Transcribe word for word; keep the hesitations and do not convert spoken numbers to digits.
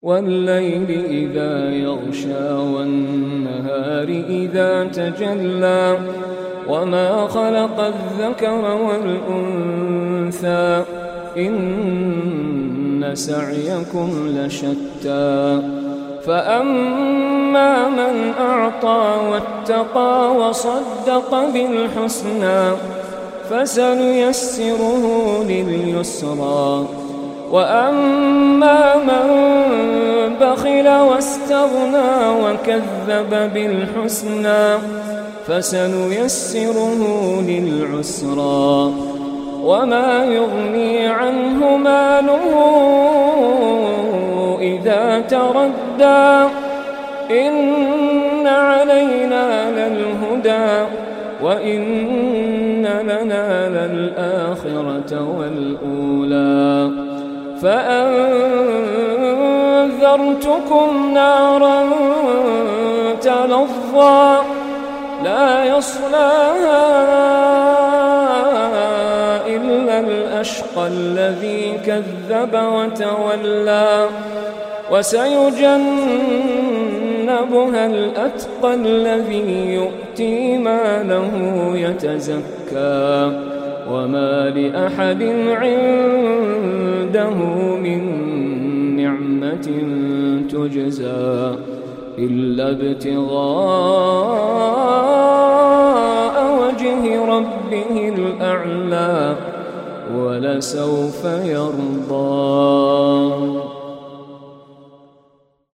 والليل إذا يغشى والنهار إذا تجلى وما خلق الذكر والأنثى إن سعيكم لشتى فأما من أعطى واتقى وصدق بالحسنى فسنيسره لليسرى وأما من بخل واستغنى وكذب بالحسنى فسنيسره للعسرى وما يغني عنه ماله إذا تردى إن علينا للهدى وإن لنا للآخرة والأولى فأنذرتكم نارا تلظى لا يصلاها إلا الأشقى الذي كذب وتولى وسيجنبها الأتقى الذي يؤتي ماله يتزكى وما لأحد عنده من نعمة تجزى إلا ابتغاء وجه ربه الأعلى ولسوف يرضى.